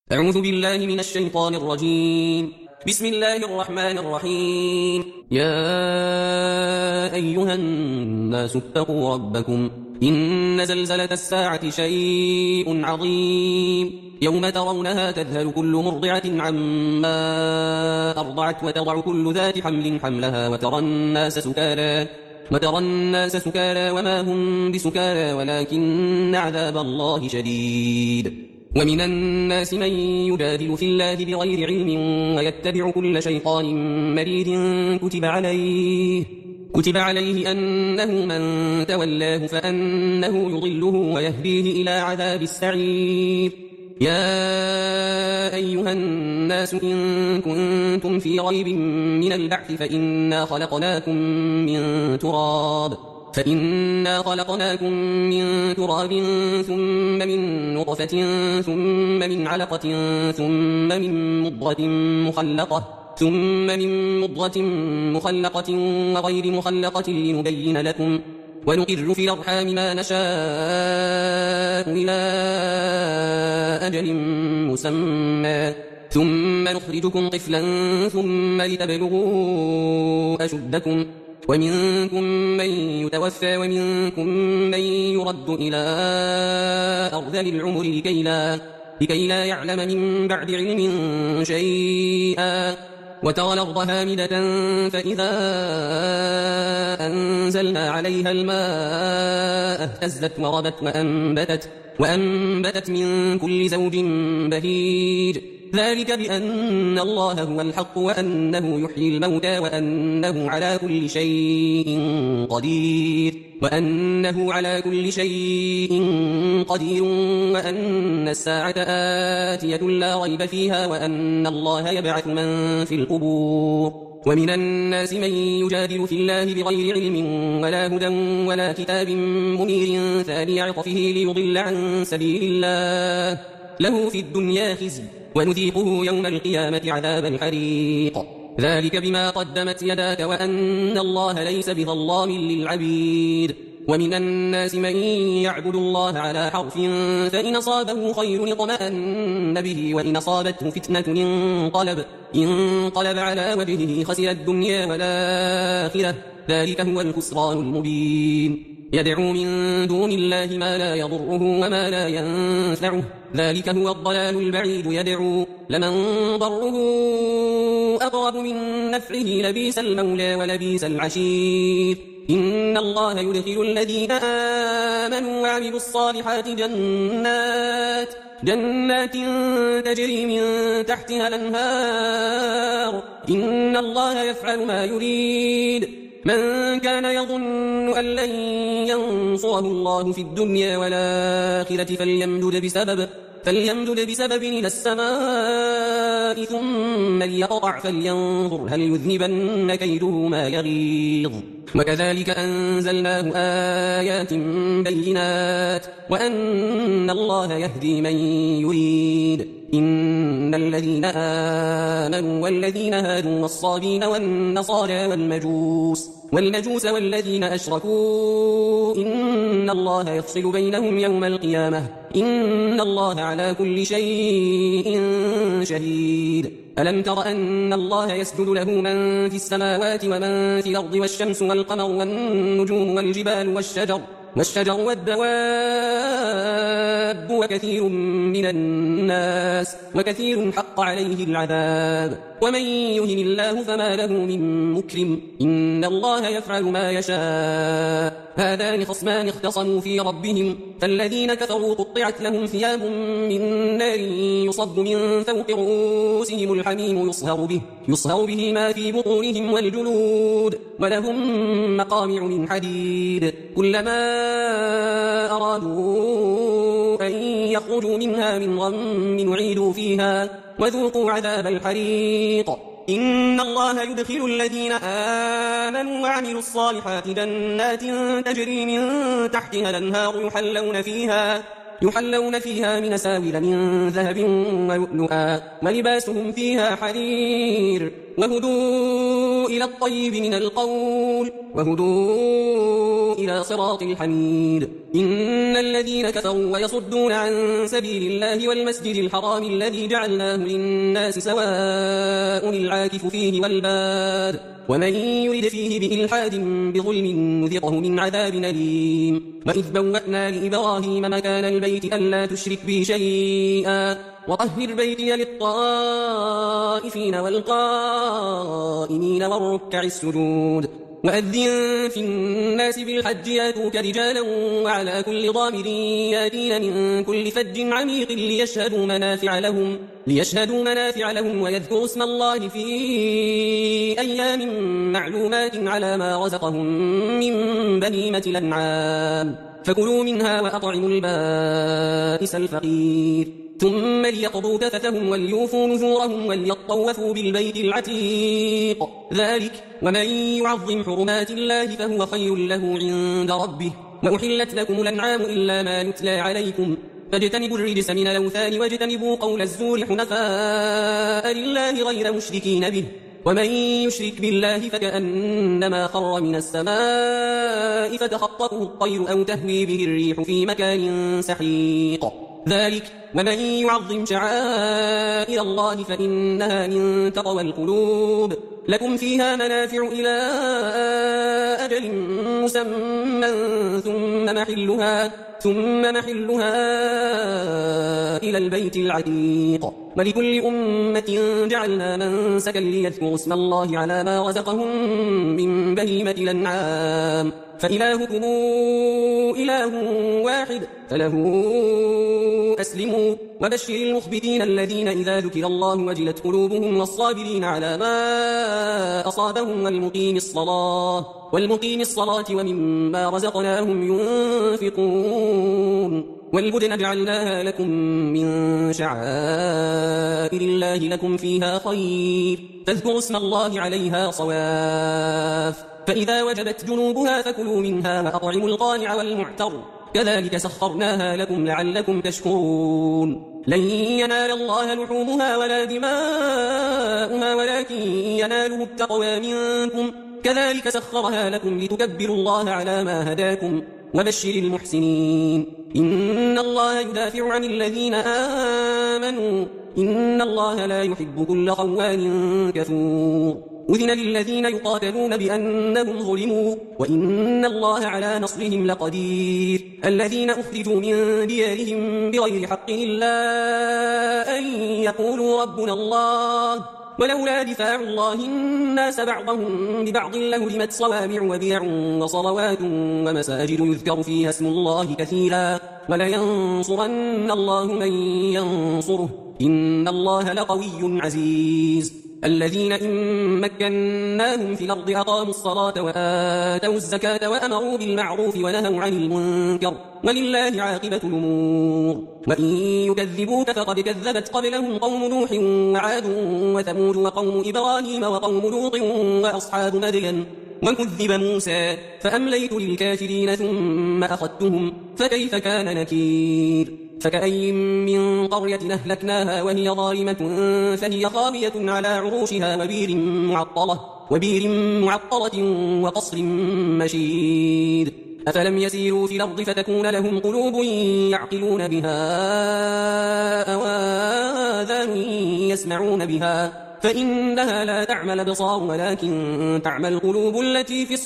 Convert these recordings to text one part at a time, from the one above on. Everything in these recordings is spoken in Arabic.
أعوذ بالله من الشيطان الرجيم. بسم الله الرحمن الرحيم. يا أيها الناس اتقوا ربكم إن زلزلة الساعة شيء عظيم يوم ترونها تذهل كل مرضعة عما أرضعت وتضع كل ذات حمل حملها وترى الناس سكارى وما هم بسكارى ولكن عذاب الله شديد. ومن الناس من يجادل في الله بغير علم ويتبع كل شيطان مريد كتب عليه أنه من تولاه فأنه يضله ويهديه إلى عذاب السعير. يا أيها الناس إن كنتم في ريب من البعث فإنا خلقناكم من تراب ثم من نطفة ثم من علقة ثم من مضغة مخلقة وغير مخلقة لنبين لكم ونقر في الأرحام ما نشاء إلى أجل مسمى ثم نخرجكم طفلا ثم لتبلغوا أشدكم ومنكم من يتوفى ومنكم من يرد إلى أرذل العمر لكي لا يعلم من بعد علم شيئا. وترى الأرض هامدة فإذا أنزلنا عليها الماء اهتزت وربت وأنبتت من كل زوج بهيج. ذلك بأن الله هو الحق وأنه يحيي الموتى وأنه على كل شيء قدير وأن الساعة آتية لا ريب فيها وأن الله يبعث من في القبور. ومن الناس من يجادل في الله بغير علم ولا هدى ولا كتاب منير ثاني عطفه ليضل عن سبيل الله له في الدنيا خزي ونذيقه يوم القيامة عذاب الحريق. ذلك بما قدمت يداك وأن الله ليس بظلام للعبيد. ومن الناس من يعبد الله على حرف فإن أصابه خير اطمأن به وإن أصابته فتنة انقلب على وجهه خسر الدنيا والآخرة ذلك هو الخسران المبين. يدعو من دون الله ما لا يضره وما لا ينفعه ذلك هو الضلال البعيد. يدعو لمن ضره أقرب من نفعه لبئس المولى ولبئس العشير. إن الله يدخل الذين آمنوا وعملوا الصالحات جنات تجري من تحتها الأنهار إن الله يفعل ما يريد. من كان يظن أن لن ينصره الله في الدنيا والآخرة فليمدد بسبب إلى السماء ثم ليقطع فلينظر هل يذهبن كيده ما يغيظ. وكذلك أنزلناه آيات بينات وأن الله يهدي من يريد. إن الذين آمنوا والذين هادوا والصابين والنصارى والمجوس والذين أشركوا إن الله يفصل بينهم يوم القيامة إن الله على كل شيء شهيد. ألم تر أن الله يسجد له من في السماوات ومن في الأرض والشمس والقمر والنجوم والجبال والشجر والدواب وكثير حق عليه العذاب. ومن يهن الله فما له من مكرم إن الله يفعل ما يشاء. هذان خصمان اختصموا في ربهم فالذين كفروا قطعت لهم ثياب من نار يصب من فوق رؤوسهم الحميم يصهر به ما في بطونهم والجلود ولهم مقامع من حديد كلما أرادوا أن يخرجوا منها من غم أعيدوا فيها وذوقوا عذاب الحريق. إن الله يدخل الذين آمنوا وعملوا الصالحات جنات تجري من تحتها الأنهار يحلون فيها من أساور من ذهب ولؤلؤا ولباسهم فيها حرير وهدوا إلى الطيب من القول وهدوا إلى صراط الحميد. إن الذين كفروا ويصدون عن سبيل الله والمسجد الحرام الذي جعلناه للناس سواء العاكف فيه والباد ومن يرد فيه بإلحاد بظلم نذقه من عذاب أليم. وإذ بوأنا لإبراهيم مكان البيت ألا تشرك بي شيئا وطهر بيتي للطائفين والقائمين والركع السجود. وأذن في الناس بالحج ياتوك رجالا وعلى كل ضامر ياتين من كل فج عميق ليشهدوا منافع لهم ويذكروا اسم الله في أيام معلومات على ما رزقهم من بهيمة الأنعام فكلوا منها وأطعموا البائس الفقير ثم ليقضوا تفثهم وليوفوا نذورهم وليطوفوا بالبيت العتيق. ذلك ومن يعظم حرمات الله فهو خير له عند ربه. وأحلت لكم الأنعام إلا ما يتلى عليكم فاجتنبوا الرجس من الأوثان واجتنبوا قول الزور حنفاء لله غير مشركين به. ومن يشرك بالله فكأنما خر من السماء فتخطفه الطير أو تهوي به الريح في مكان سحيق. ذلك ومن يعظم شعائر الله فإنها من تقوى القلوب. لكم فيها منافع إلى أجل مسمى ثم محلها إلى البيت العتيق. ولكل أمة جعلنا منسكا ليذكروا اسم الله على ما رزقهم من بهيمة الأنعام فإلهكم إله واحد فله أسلموا. وبشر المخبتين الذين إذا ذكر الله وجلت قلوبهم والصابرين على ما أصابهم والمقيم الصلاة ومما رزقناهم ينفقون. والبدن جعلناها لكم من شعائر الله لكم فيها خير فاذكروا اسم الله عليها صواف. فإذا وجبت جنوبها فكلوا منها وأطعموا القانع والمعتر كذلك سخرناها لكم لعلكم تشكرون. لن ينال الله لحومها ولا دماؤها ولكن يناله التقوى منكم كذلك سخرها لكم لتكبروا الله على ما هداكم. وبشر المحسنين. إن الله يدافع عن الذين آمنوا إن الله لا يحب كل خوان كفور. أذن للذين يقاتلون بأنهم ظلموا وإن الله على نصرهم لقدير. الذين أخرجوا من ديارهم بغير حق إلا أن يقولوا ربنا الله ولولا دفاع الله الناس بعضهم ببعض لهدمت صوامع وبيع وصلوات ومساجد يذكر فيها اسم الله كثيرا ولينصرن الله من ينصره إن الله لقوي عزيز. الذين إن مكناهم في الأرض أقاموا الصلاة وآتوا الزكاة وأمروا بالمعروف ونهوا عن المنكر ولله عاقبة الأمور. وإن يكذبوك فقد كذبت قبلهم قوم نوح وعاد وثمود وقوم إبراهيم وقوم لوط وأصحاب مدين وكذب موسى فأمليت للكافرين ثم أخذتهم فكيف كان نكير. فكأي من قرية أهلكناها وهي ظالمة فهي خاوية على عروشها وبير معطلة وقصر مشيد. أفلم يسيروا في الأرض فتكون لهم قلوب يعقلون بها أو آذان يسمعون بها فإنها لا تعمى الأبصار ولكن تعمى القلوب التي في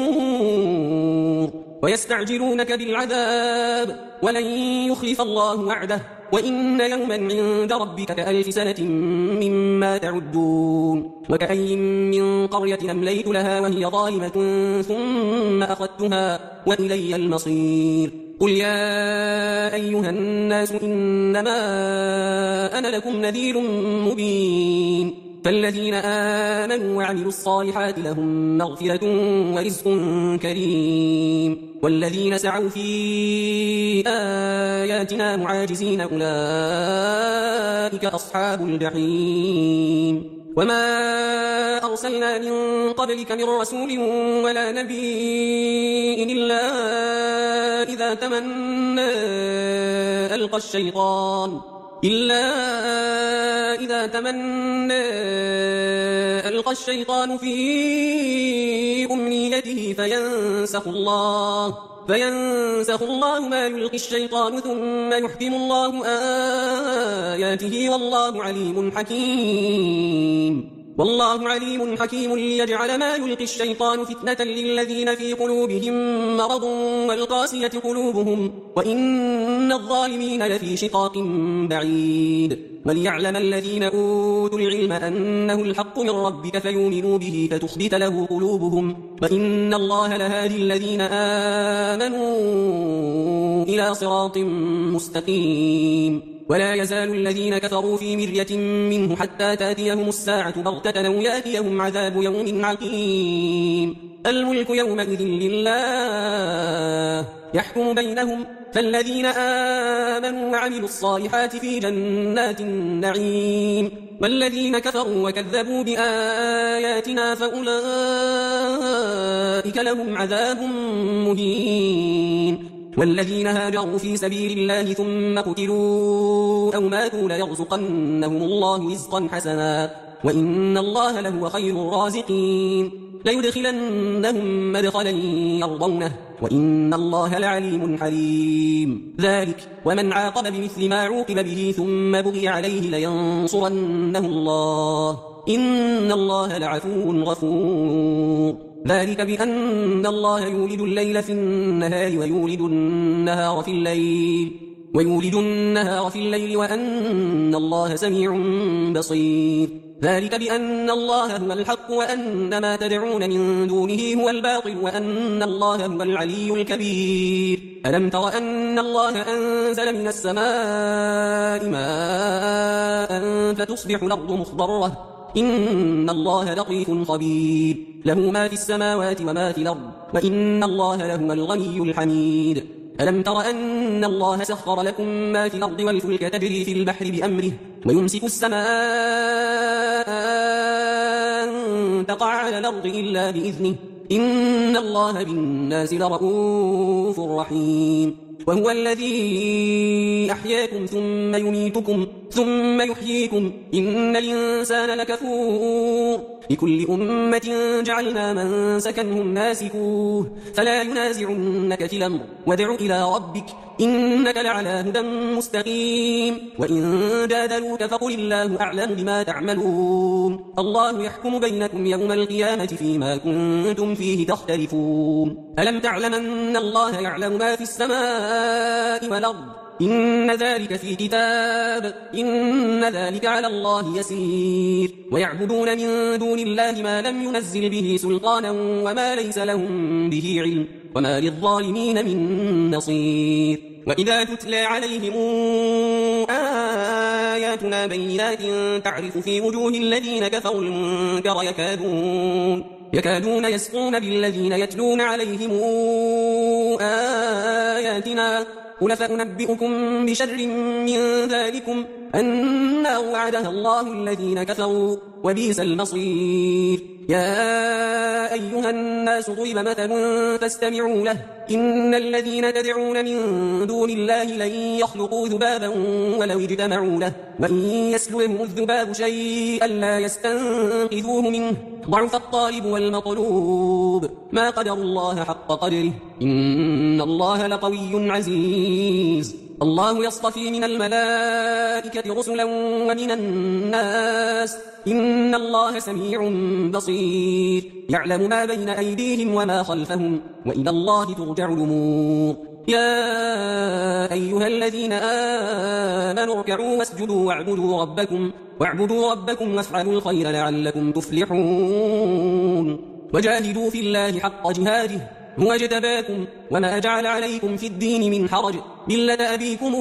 الصدور. ويستعجلونك بالعذاب ولن يخلف الله وعده وإن يوما عند ربك كألف سنة مما تعدون. وكأي من قرية أمليت لها وهي ظالمة ثم أخذتها وإلي المصير. قل يا أيها الناس إنما أنا لكم نذير مبين. فالذين آمنوا وعملوا الصالحات لهم مغفرة ورزق كريم والذين سعوا في آياتنا معاجزين أولئك أصحاب الجحيم. وما أرسلنا من قبلك من رسول ولا نبي إلا إذا تمنى إذا تمنى ألقى الشيطان في أمنيته فينسخ الله ما يلقي الشيطان ثم يحكم الله آياته والله عليم حكيم ليجعل ما يلقي الشيطان فتنة للذين في قلوبهم مرض والقاسية قلوبهم وإن الظالمين لفي شقاق بعيد وليعلم الذين أوتوا العلم أنه الحق من ربك فيؤمنوا به فتخبت له قلوبهم وإن الله لهادي الذين آمنوا إلى صراط مستقيم ولا يزال الذين كفروا في مرية منه حتى تأتيهم الساعة بغتة أو يأتيهم عذاب يوم عقيم الملك يومئذ لله يحكم بينهم فالذين آمنوا وعملوا الصالحات في جنات النعيم والذين كفروا وكذبوا بآياتنا فأولئك لهم عذاب مهين والذين هاجروا في سبيل الله ثم قتلوا أو ماتوا ليرزقنهم الله رزقا حسنا وإن الله لهو خير الرازقين ليدخلنهم مدخلا يرضونه وإن الله لعليم حليم ذلك ومن عاقب بمثل ما عوقب به ثم بغي عليه لينصرنه الله إن الله لعفو غفور ذلك بأن الله يولد الليل في النهار ويولد النهار في الليل وأن الله سميع بصير ذلك بأن الله هو الحق وأن ما تدعون من دونه هو الباطل وأن الله هو العلي الكبير ألم تر أن الله أنزل من السماء ماء فتصبح الأرض مخضرة إن الله لطيف خبير له ما في السماوات وما في الأرض وإن الله لهو الغني الحميد ألم تر أن الله سخر لكم ما في الأرض والفلك تجري في البحر بأمره ويمسك السماء أن تقع على الأرض إلا بإذنه إن الله بالناس لرؤوف رحيم وهو الذي أحياكم ثم يميتكم ثم يحييكم إن الإنسان لكفور لكل أمة جعلنا من سكنهم ناسكوه فلا ينازعنك في الأمر وادع إلى ربك إنك لعلى هدى مستقيم وإن جادلوك فقل الله أعلم بما تعملون الله يحكم بينكم يوم القيامة فيما كنتم فيه تختلفون ألم تعلم أن الله يعلم ما في السماء والأرض إن ذلك في كتاب إن ذلك على الله يسير ويعبدون من دون الله ما لم ينزل به سلطانا وما ليس لهم به علم وما للظالمين من نصير وإذا تتلى عليهم آياتنا بينات تعرف في وجوه الذين كفروا المنكر يكادون يسقون بالذين يتلون عليهم آياتنا قل فأنبئكم بشر من ذلكم النار وعدها الله الذين كفروا وبئس المصير يا أيها الناس ضرب مثل فاستمعوا له إن الذين تدعون من دون الله لن يخلقوا ذبابا ولو اجتمعوا له وإن يسلبهم الذباب شيئا لا يستنقذوه منه ضعف الطالب والمطلوب ما قدر الله حق قدره إن الله لقوي عزيز الله يصطفي من الملائكة رسلا ومن الناس إن الله سميع بصير يعلم ما بين أيديهم وما خلفهم وإلى الله ترجع الأمور يا أيها الذين آمنوا اركعوا واسجدوا واعبدوا ربكم وافعلوا الخير لعلكم تفلحون وجاهدوا في الله حق جهاده هو اجتباكم وما جعل عليكم في الدين من حرج ملة أبيكم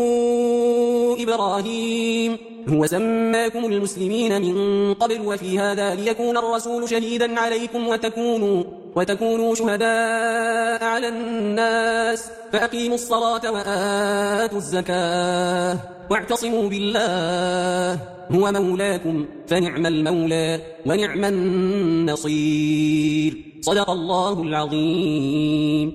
إبراهيم هو سماكم المسلمين من قبل وفي هذا ليكون الرسول شهيدا عليكم وتكونوا شهداء على الناس فأقيموا الصلاة وآتوا الزكاة واعتصموا بالله هو مولاكم فنعم المولى ونعم النصير صدق الله العظيم.